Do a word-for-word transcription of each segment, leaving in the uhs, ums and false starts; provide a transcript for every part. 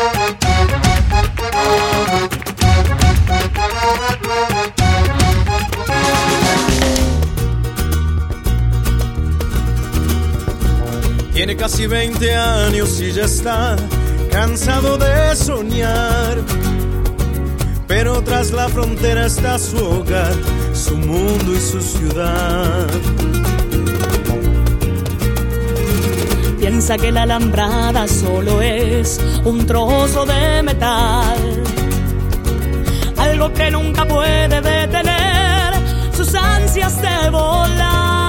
Tiene casi veinte años y ya está cansado de soñar, pero tras la frontera está su hogar, su mundo y su ciudad. Piensa que la alambrada solo es un trozo de metal, algo que nunca puede detener sus ansias de volar.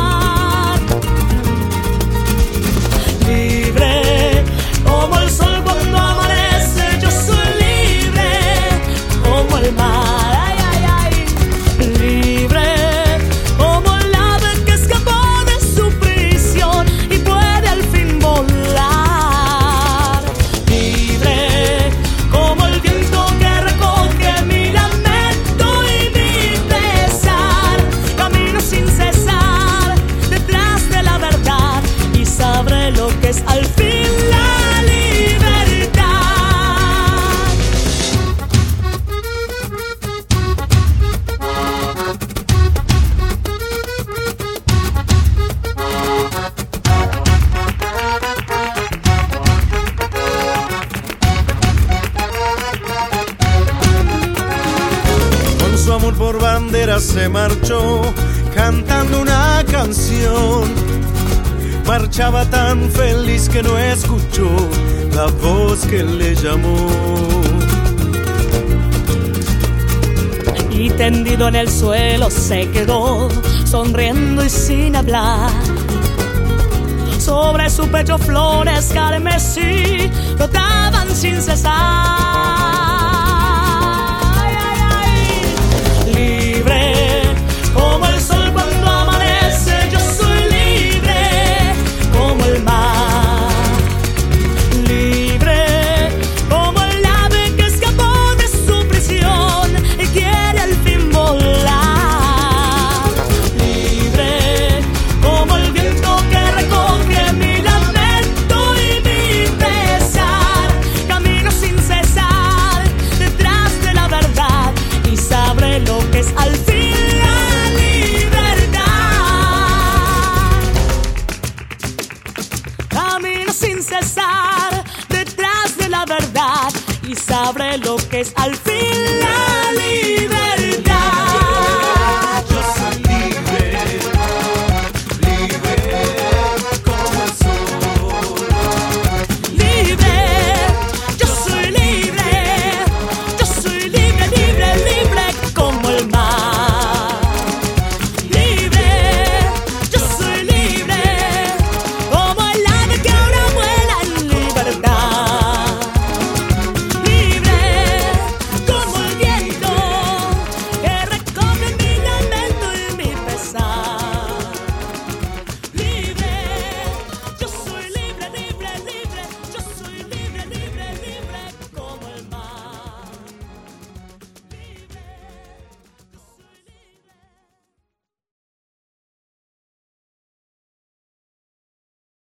Libre como el sol cuando amanece, yo soy libre como el mar, ay, ay, ay. Libre como el ave que escapó de su prisión y puede al fin volar. Libre como el viento que recoge mi lamento y mi pesar. Camino sin cesar detrás de la verdad y sabré lo que es al fin la libertad. Con su amor por bandera se marchó cantando una canción. Marchaba tan feliz que no escuchó la voz que le llamó. Y tendido en el suelo se quedó, sonriendo y sin hablar. Sobre su pecho flores carmesí brotaban sin cesar. Ay, ay, ay. Libre como el sol cuando amanece, yo soy libre como el mar. Libre como el ave que escapó de su prisión y quiere al fin volar. Libre como el viento que recoge mi lamento y mi pesar. Camino sin cesar detrás de la verdad y sabré lo que es al fin la libertad. Camino sin cesar detrás de la verdad y sabré lo que es al fin la libertad.